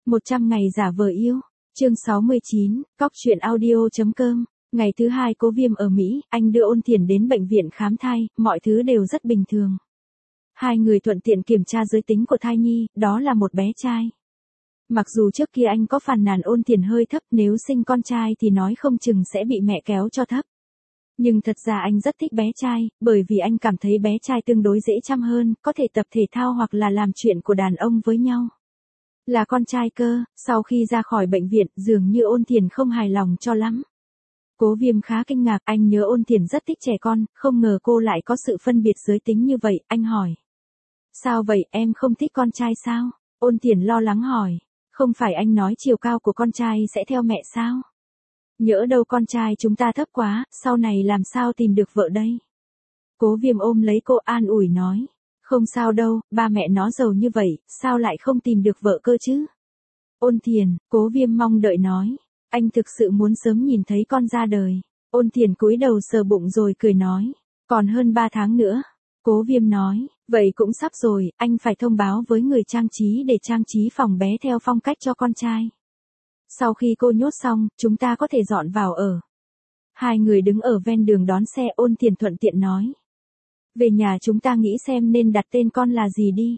100 ngày giả vờ yêu. Chương 69, Cóc truyện audio.com. Ngày thứ hai Cố Viêm ở Mỹ, anh đưa Ôn Thiển đến bệnh viện khám thai, mọi thứ đều rất bình thường. Hai người thuận tiện kiểm tra giới tính của thai nhi, đó là một bé trai. Mặc dù trước kia anh có phàn nàn Ôn Thiển hơi thấp, nếu sinh con trai thì nói không chừng sẽ bị mẹ kéo cho thấp. Nhưng thật ra anh rất thích bé trai, bởi vì anh cảm thấy bé trai tương đối dễ chăm hơn, có thể tập thể thao hoặc là làm chuyện của đàn ông với nhau. Là con trai cơ, sau khi ra khỏi bệnh viện, dường như Ôn Thiển không hài lòng cho lắm. Cố Viêm khá kinh ngạc, anh nhớ Ôn Thiển rất thích trẻ con, không ngờ cô lại có sự phân biệt giới tính như vậy, anh hỏi. Sao vậy, em không thích con trai sao? Ôn Thiển lo lắng hỏi. Không phải anh nói chiều cao của con trai sẽ theo mẹ sao? Nhỡ đâu con trai chúng ta thấp quá, sau này làm sao tìm được vợ đây? Cố Viêm ôm lấy cô an ủi nói. Không sao đâu, ba mẹ nó giàu như vậy, sao lại không tìm được vợ cơ chứ? Ôn Thiển, Cố Viêm mong đợi nói. Anh thực sự muốn sớm nhìn thấy con ra đời. Ôn Thiển cúi đầu sờ bụng rồi cười nói. Còn hơn 3 tháng nữa. Cố Viêm nói, vậy cũng sắp rồi, anh phải thông báo với người trang trí để trang trí phòng bé theo phong cách cho con trai. Sau khi cô nhốt xong, chúng ta có thể dọn vào ở. Hai người đứng ở ven đường đón xe, Ôn Thiển thuận tiện nói. Về nhà chúng ta nghĩ xem nên đặt tên con là gì đi.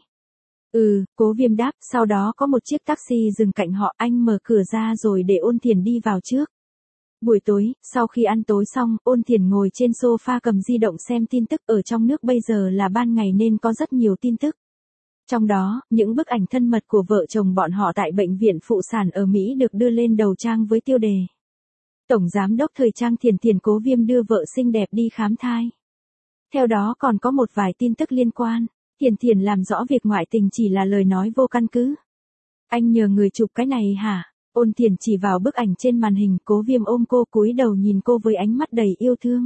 Cố Viêm đáp, sau đó có một chiếc taxi dừng cạnh họ, anh mở cửa ra rồi để Ôn Thiển đi vào trước. Buổi tối, sau khi ăn tối xong, Ôn Thiển ngồi trên sofa cầm di động xem tin tức, ở trong nước bây giờ là ban ngày nên có rất nhiều tin tức. Trong đó, những bức ảnh thân mật của vợ chồng bọn họ tại bệnh viện phụ sản ở Mỹ được đưa lên đầu trang với tiêu đề. Tổng giám đốc thời trang Thiển Cố Viêm đưa vợ xinh đẹp đi khám thai. Theo đó còn có một vài tin tức liên quan. Thiển làm rõ việc ngoại tình chỉ là lời nói vô căn cứ. Anh nhờ người chụp cái này hả? Ôn Thiển chỉ vào bức ảnh trên màn hình, Cố Viêm ôm cô cúi đầu nhìn cô với ánh mắt đầy yêu thương.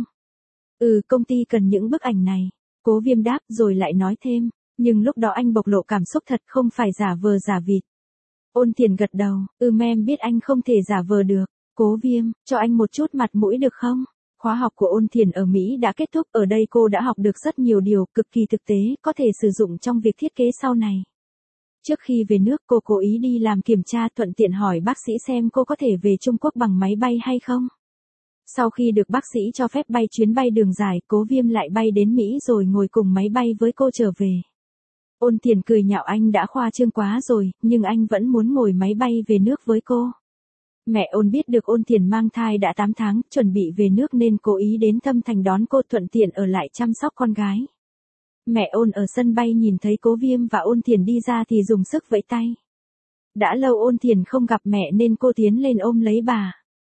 Công ty cần những bức ảnh này. Cố Viêm đáp rồi lại nói thêm, nhưng lúc đó anh bộc lộ cảm xúc thật, không phải giả vờ giả vịt. Ôn Thiển gật đầu, em biết anh không thể giả vờ được. Cố Viêm, cho anh một chút mặt mũi được không? Khóa học của Ôn Thiển ở Mỹ đã kết thúc, ở đây cô đã học được rất nhiều điều cực kỳ thực tế, có thể sử dụng trong việc thiết kế sau này. Trước khi về nước cô cố ý đi làm kiểm tra, thuận tiện hỏi bác sĩ xem cô có thể về Trung Quốc bằng máy bay hay không. Sau khi được bác sĩ cho phép bay chuyến bay đường dài, Cố Viêm lại bay đến Mỹ rồi ngồi cùng máy bay với cô trở về. Ôn Thiển cười nhạo anh đã khoa trương quá rồi, nhưng anh vẫn muốn ngồi máy bay về nước với cô. Mẹ Ôn biết được Ôn Thiển mang thai đã 8 tháng, chuẩn bị về nước nên cố ý đến Thâm Thành đón cô, thuận tiện ở lại chăm sóc con gái. Mẹ Ôn ở sân bay nhìn thấy Cố Viêm và Ôn Thiển đi ra thì dùng sức vẫy tay. Đã lâu Ôn Thiển không gặp mẹ nên cô tiến lên ôm lấy bà.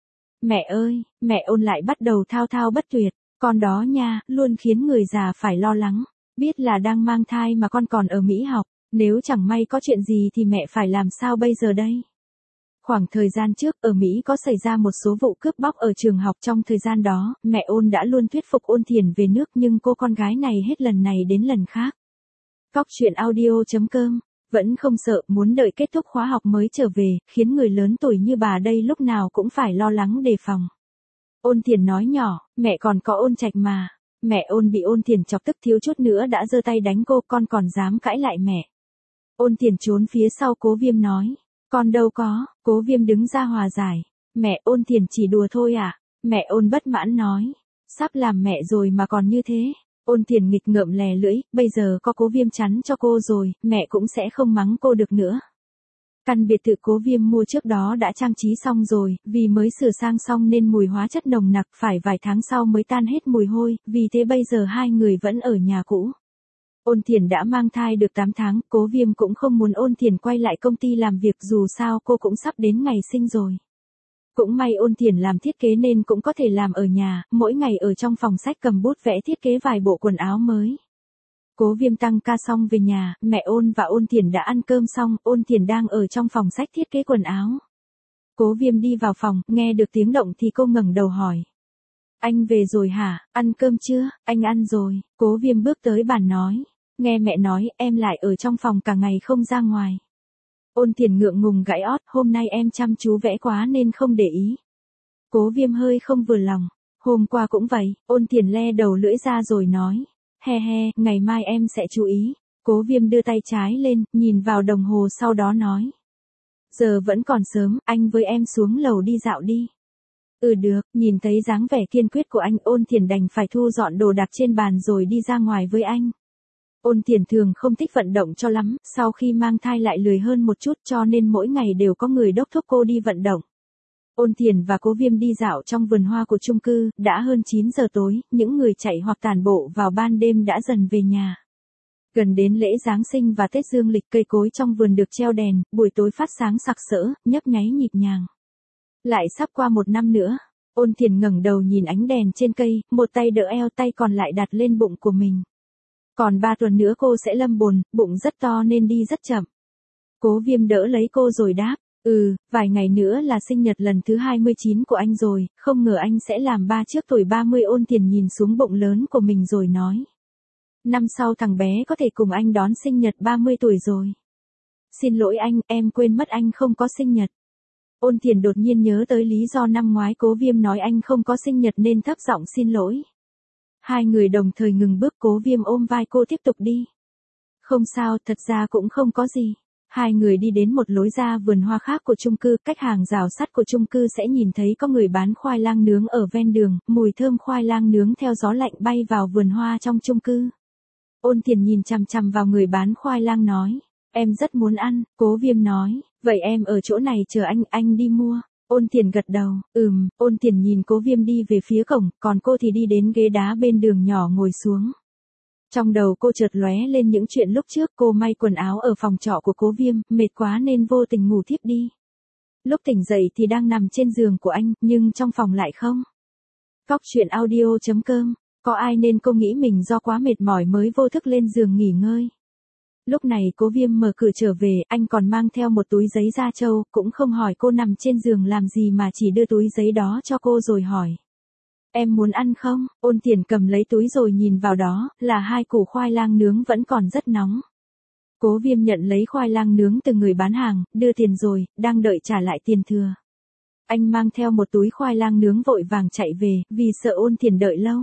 Mẹ ơi, mẹ Ôn lại bắt đầu thao thao bất tuyệt, con đó nha, luôn khiến người già phải lo lắng. Biết là đang mang thai mà con còn ở Mỹ học, nếu chẳng may có chuyện gì thì mẹ phải làm sao bây giờ đây? Khoảng thời gian trước, ở Mỹ có xảy ra một số vụ cướp bóc ở trường học, trong thời gian đó, mẹ Ôn đã luôn thuyết phục Ôn Thiển về nước nhưng cô con gái này hết lần này đến lần khác. Cóc truyện audio.com, vẫn không sợ, muốn đợi kết thúc khóa học mới trở về, khiến người lớn tuổi như bà đây lúc nào cũng phải lo lắng đề phòng. Ôn Thiển nói nhỏ, mẹ còn có Ôn Trạch mà. Mẹ Ôn bị Ôn Thiển chọc tức thiếu chút nữa đã giơ tay đánh cô, con còn dám cãi lại mẹ. Ôn Thiển trốn phía sau Cố Viêm nói. Con đâu có, Cố Viêm đứng ra hòa giải. Mẹ, Ôn Thiển chỉ đùa thôi à? Mẹ Ôn bất mãn nói. Sắp làm mẹ rồi mà còn như thế. Ôn Thiển nghịch ngợm lè lưỡi, bây giờ có Cố Viêm chắn cho cô rồi, mẹ cũng sẽ không mắng cô được nữa. Căn biệt thự Cố Viêm mua trước đó đã trang trí xong rồi, vì mới sửa sang xong nên mùi hóa chất nồng nặc, phải vài tháng sau mới tan hết mùi hôi, vì thế bây giờ hai người vẫn ở nhà cũ. Ôn Thiển đã mang thai được 8 tháng, Cố Viêm cũng không muốn Ôn Thiển quay lại công ty làm việc, dù sao cô cũng sắp đến ngày sinh rồi. Cũng may Ôn Thiển làm thiết kế nên cũng có thể làm ở nhà, mỗi ngày ở trong phòng sách cầm bút vẽ thiết kế vài bộ quần áo mới. Cố Viêm tăng ca xong về nhà, mẹ Ôn và Ôn Thiển đã ăn cơm xong, Ôn Thiển đang ở trong phòng sách thiết kế quần áo. Cố Viêm đi vào phòng, nghe được tiếng động thì cô ngẩng đầu hỏi. Anh về rồi hả, ăn cơm chưa? Anh ăn rồi. Cố Viêm bước tới bàn nói. Nghe mẹ nói, em lại ở trong phòng cả ngày không ra ngoài. Ôn Thiển ngượng ngùng gãi ót, hôm nay em chăm chú vẽ quá nên không để ý. Cố Viêm hơi không vừa lòng. Hôm qua cũng vậy, Ôn Thiển le đầu lưỡi ra rồi nói. He he, ngày mai em sẽ chú ý. Cố Viêm đưa tay trái lên, nhìn vào đồng hồ sau đó nói. Giờ vẫn còn sớm, anh với em xuống lầu đi dạo đi. Ừ được, nhìn thấy dáng vẻ kiên quyết của anh, Ôn Thiển đành phải thu dọn đồ đạc trên bàn rồi đi ra ngoài với anh. Ôn Thiển thường không thích vận động cho lắm, sau khi mang thai lại lười hơn một chút cho nên mỗi ngày đều có người đốc thúc cô đi vận động. Ôn Thiển và Cố Viêm đi dạo trong vườn hoa của chung cư, đã hơn 9 giờ tối, những người chạy hoặc tản bộ vào ban đêm đã dần về nhà. Gần đến lễ Giáng sinh và Tết dương lịch, cây cối trong vườn được treo đèn, buổi tối phát sáng sặc sỡ, nhấp nháy nhịp nhàng. Lại sắp qua một năm nữa, Ôn Thiển ngẩng đầu nhìn ánh đèn trên cây, một tay đỡ eo, tay còn lại đặt lên bụng của mình. Còn 3 tuần nữa cô sẽ lâm bồn, bụng rất to nên đi rất chậm. Cố Viêm đỡ lấy cô rồi đáp, vài ngày nữa là sinh nhật lần thứ 29 của anh rồi, không ngờ anh sẽ làm ba trước tuổi 30. Ôn Thiển nhìn xuống bụng lớn của mình rồi nói. Năm sau thằng bé có thể cùng anh đón sinh nhật 30 tuổi rồi. Xin lỗi anh, em quên mất anh không có sinh nhật. Ôn Thiển đột nhiên nhớ tới lý do năm ngoái Cố Viêm nói anh không có sinh nhật nên thấp giọng xin lỗi. Hai người đồng thời ngừng bước, Cố Viêm ôm vai cô tiếp tục đi. Không sao, thật ra cũng không có gì. Hai người đi đến một lối ra vườn hoa khác của chung cư, cách hàng rào sắt của chung cư sẽ nhìn thấy có người bán khoai lang nướng ở ven đường, mùi thơm khoai lang nướng theo gió lạnh bay vào vườn hoa trong chung cư. Ôn Thiển nhìn chằm chằm vào người bán khoai lang nói, em rất muốn ăn. Cố Viêm nói, vậy em ở chỗ này chờ anh đi mua. Ôn Thiển gật đầu, Ôn Thiển nhìn Cố Viêm đi về phía cổng, còn cô thì đi đến ghế đá bên đường nhỏ ngồi xuống. Trong đầu cô chợt lóe lên những chuyện lúc trước, cô may quần áo ở phòng trọ của Cố Viêm, mệt quá nên vô tình ngủ thiếp đi. Lúc tỉnh dậy thì đang nằm trên giường của anh, nhưng trong phòng lại không. Cóc truyện audio.com, có ai nên cô nghĩ mình do quá mệt mỏi mới vô thức lên giường nghỉ ngơi. Lúc này Cố Viêm mở cửa trở về, anh còn mang theo một túi giấy da trâu, cũng không hỏi cô nằm trên giường làm gì mà chỉ đưa túi giấy đó cho cô rồi hỏi. Em muốn ăn không? Ôn Thiển cầm lấy túi rồi nhìn vào đó, là 2 củ khoai lang nướng vẫn còn rất nóng. Cố Viêm nhận lấy khoai lang nướng từ người bán hàng, đưa tiền rồi, đang đợi trả lại tiền thừa. Anh mang theo một túi khoai lang nướng vội vàng chạy về, vì sợ Ôn Thiển đợi lâu.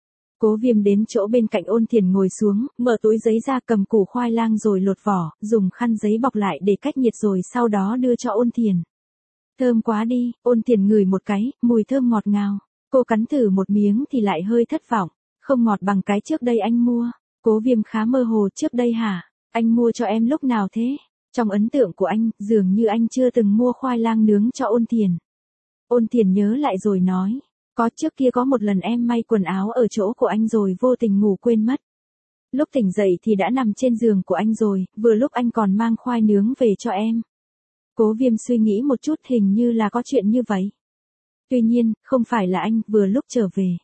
Cố Viêm đến chỗ bên cạnh Ôn Thiển ngồi xuống, mở túi giấy ra, cầm củ khoai lang rồi lột vỏ, dùng khăn giấy bọc lại để cách nhiệt rồi sau đó đưa cho Ôn Thiển. Thơm quá đi. Ôn Thiển ngửi một cái, mùi thơm ngọt ngào. Cô cắn thử một miếng thì lại hơi thất vọng, không ngọt bằng cái trước đây anh mua. Cố Viêm khá mơ hồ, trước đây hả? Anh mua cho em lúc nào thế? Trong ấn tượng của anh, dường như anh chưa từng mua khoai lang nướng cho Ôn Thiển. Ôn Thiển nhớ lại rồi nói, có, trước kia có một lần em may quần áo ở chỗ của anh rồi vô tình ngủ quên mất. Lúc tỉnh dậy thì đã nằm trên giường của anh rồi, vừa lúc anh còn mang khoai nướng về cho em. Cố Viêm suy nghĩ một chút, hình như là có chuyện như vậy. Tuy nhiên, không phải là anh, vừa lúc trở về.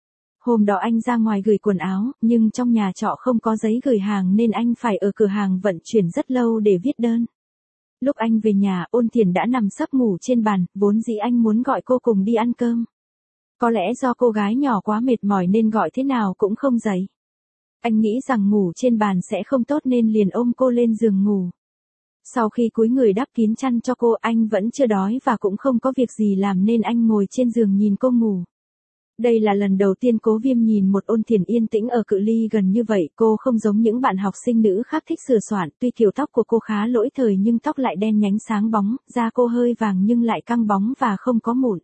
Hôm đó anh ra ngoài gửi quần áo, nhưng trong nhà trọ không có giấy gửi hàng nên anh phải ở cửa hàng vận chuyển rất lâu để viết đơn. Lúc anh về nhà, Ôn Thiển đã nằm sấp ngủ trên bàn, vốn dĩ anh muốn gọi cô cùng đi ăn cơm. Có lẽ do cô gái nhỏ quá mệt mỏi nên gọi thế nào cũng không dậy. Anh nghĩ rằng ngủ trên bàn sẽ không tốt nên liền ôm cô lên giường ngủ. Sau khi cúi người đắp kín chăn cho cô, anh vẫn chưa đói và cũng không có việc gì làm nên anh ngồi trên giường nhìn cô ngủ. Đây là lần đầu tiên Cố Viêm nhìn một Ôn Thiển yên tĩnh ở cự ly gần như vậy, cô không giống những bạn học sinh nữ khác thích sửa soạn, tuy kiểu tóc của cô khá lỗi thời nhưng tóc lại đen nhánh sáng bóng, da cô hơi vàng nhưng lại căng bóng và không có mụn.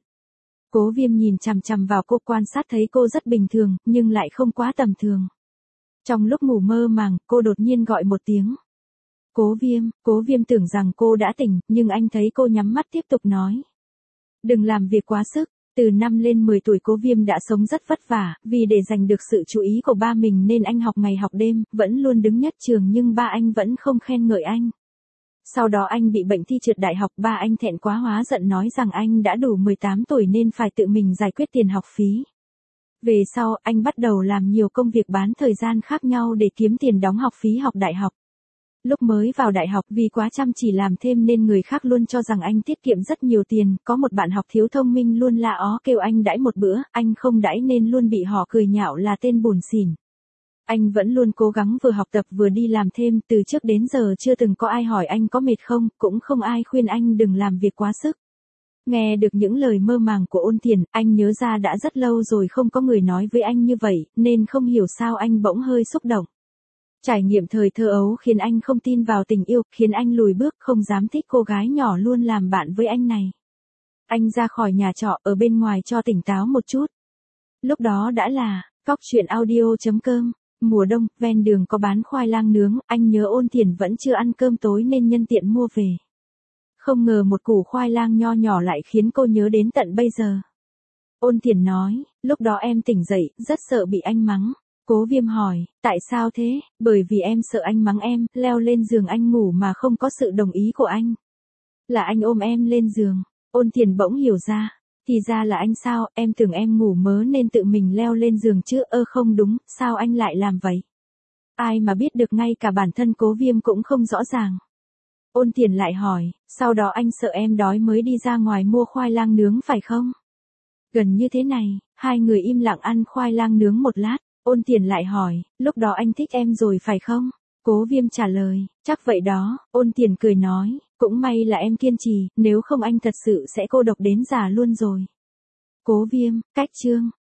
Cố Viêm nhìn chằm chằm vào cô, quan sát thấy cô rất bình thường, nhưng lại không quá tầm thường. Trong lúc ngủ mơ màng, cô đột nhiên gọi một tiếng. Cố Viêm tưởng rằng cô đã tỉnh, nhưng anh thấy cô nhắm mắt tiếp tục nói. Đừng làm việc quá sức. Từ năm lên 10 tuổi Cố Viêm đã sống rất vất vả, vì để giành được sự chú ý của ba mình nên anh học ngày học đêm, vẫn luôn đứng nhất trường nhưng ba anh vẫn không khen ngợi anh. Sau đó anh bị bệnh thi trượt đại học, ba anh thẹn quá hóa giận nói rằng anh đã đủ 18 tuổi nên phải tự mình giải quyết tiền học phí. Về sau, anh bắt đầu làm nhiều công việc bán thời gian khác nhau để kiếm tiền đóng học phí học đại học. Lúc mới vào đại học vì quá chăm chỉ làm thêm nên người khác luôn cho rằng anh tiết kiệm rất nhiều tiền, có một bạn học thiếu thông minh luôn la ó kêu anh đãi một bữa, anh không đãi nên luôn bị họ cười nhạo là tên bủn xỉn. Anh vẫn luôn cố gắng vừa học tập vừa đi làm thêm, từ trước đến giờ chưa từng có ai hỏi anh có mệt không, cũng không ai khuyên anh đừng làm việc quá sức. Nghe được những lời mơ màng của Ôn Thiển, anh nhớ ra đã rất lâu rồi không có người nói với anh như vậy, nên không hiểu sao anh bỗng hơi xúc động. Trải nghiệm thời thơ ấu khiến anh không tin vào tình yêu, khiến anh lùi bước không dám thích cô gái nhỏ luôn làm bạn với anh này. Anh ra khỏi nhà trọ ở bên ngoài cho tỉnh táo một chút. Lúc đó đã là, cóc truyện audio.com. Mùa đông, ven đường có bán khoai lang nướng, anh nhớ Ôn Thiển vẫn chưa ăn cơm tối nên nhân tiện mua về. Không ngờ một củ khoai lang nho nhỏ lại khiến cô nhớ đến tận bây giờ. Ôn Thiển nói, lúc đó em tỉnh dậy, rất sợ bị anh mắng. Cố Viêm hỏi, tại sao thế? Bởi vì em sợ anh mắng em, leo lên giường anh ngủ mà không có sự đồng ý của anh. Là anh ôm em lên giường. Ôn Thiển bỗng hiểu ra. Thì ra là anh sao, em tưởng em ngủ mớ nên tự mình leo lên giường chứ, không đúng, sao anh lại làm vậy? Ai mà biết được, ngay cả bản thân Cố Viêm cũng không rõ ràng. Ôn Thiển lại hỏi, sau đó anh sợ em đói mới đi ra ngoài mua khoai lang nướng phải không? Gần như thế này, hai người im lặng ăn khoai lang nướng một lát. Ôn Thiển lại hỏi, lúc đó anh thích em rồi phải không? Cố Viêm trả lời, chắc vậy đó. Ôn Thiển cười nói, cũng may là em kiên trì, nếu không anh thật sự sẽ cô độc đến già luôn rồi. Cố Viêm, cách chương